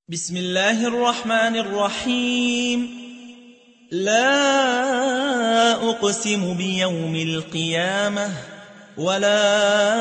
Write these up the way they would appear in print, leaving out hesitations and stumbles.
بسم الله الرحمن الرحيم. لا أقسم بيوم القيامة ولا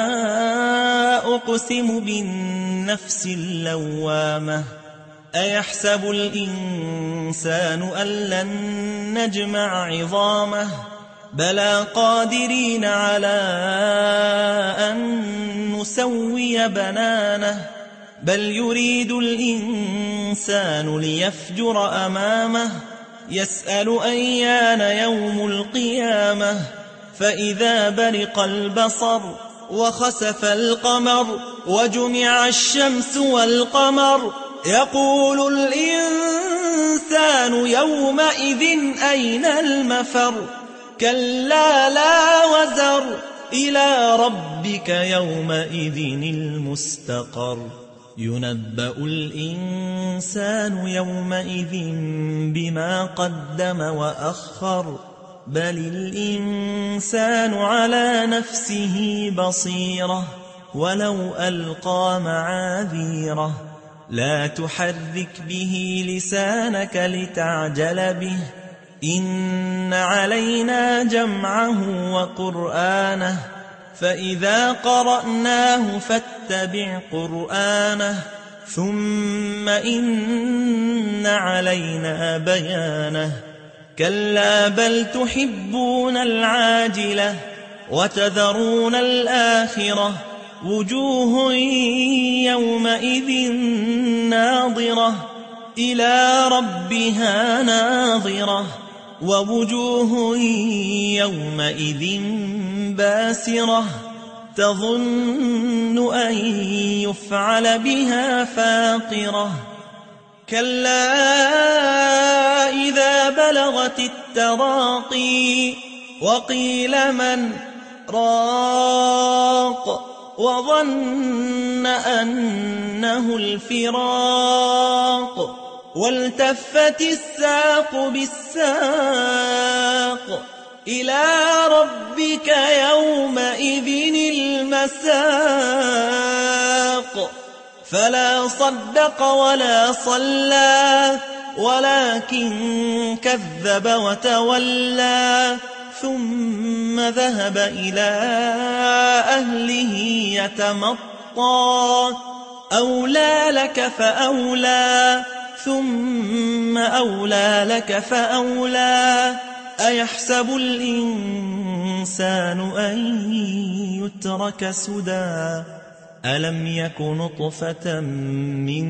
أقسم بالنفس اللوامة. أيحسب الإنسان أن لن نجمع عظامه بلى قادرين على أن نسوي بنانه بل يريد الإنسان ليفجر أمامه يسأل أيان يوم القيامة فإذا برق البصر وخسف القمر وجمع الشمس والقمر يقول الإنسان يومئذ أين المفر كلا لا وزر إلى ربك يومئذ المستقر ينبأ الإنسان يومئذ بما قدم وأخر بل الإنسان على نفسه بصيرة ولو ألقى معاذيره لا تحرك به لسانك لتعجل به إن علينا جمعه وقرآنه فإذا قرأناه فاتبع قرآنه ثم إن علينا بيانه كلا بل تحبون العاجلة وتذرون الآخرة وجوه يومئذ ناظرة إلى ربها ناظرة ووجوه يومئذ باسرة تظن أن يفعل بها فاقرة كلا إذا بلغت التراقي وقيل من راق وظن أنه الفراق والتفت الساق بالساق إلى ربك يومئذ المساق فلا صدق ولا صلى ولكن كذب وتولى ثم ذهب إلى أهله يتمطى أولى لك فأولى ثم أولى لك فأولى أيحسب الإنسان أن يترك سدى ألم يك نطفة من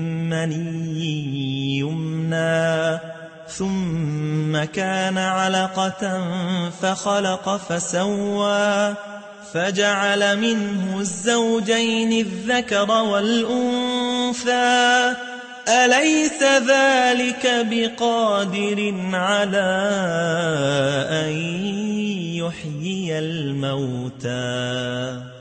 مني يمنى ثم كان علقة فخلق فسوى فجعل منه الزوجين الذكر والأنثى أليس ذلك بقادر على أن يحيي الموتى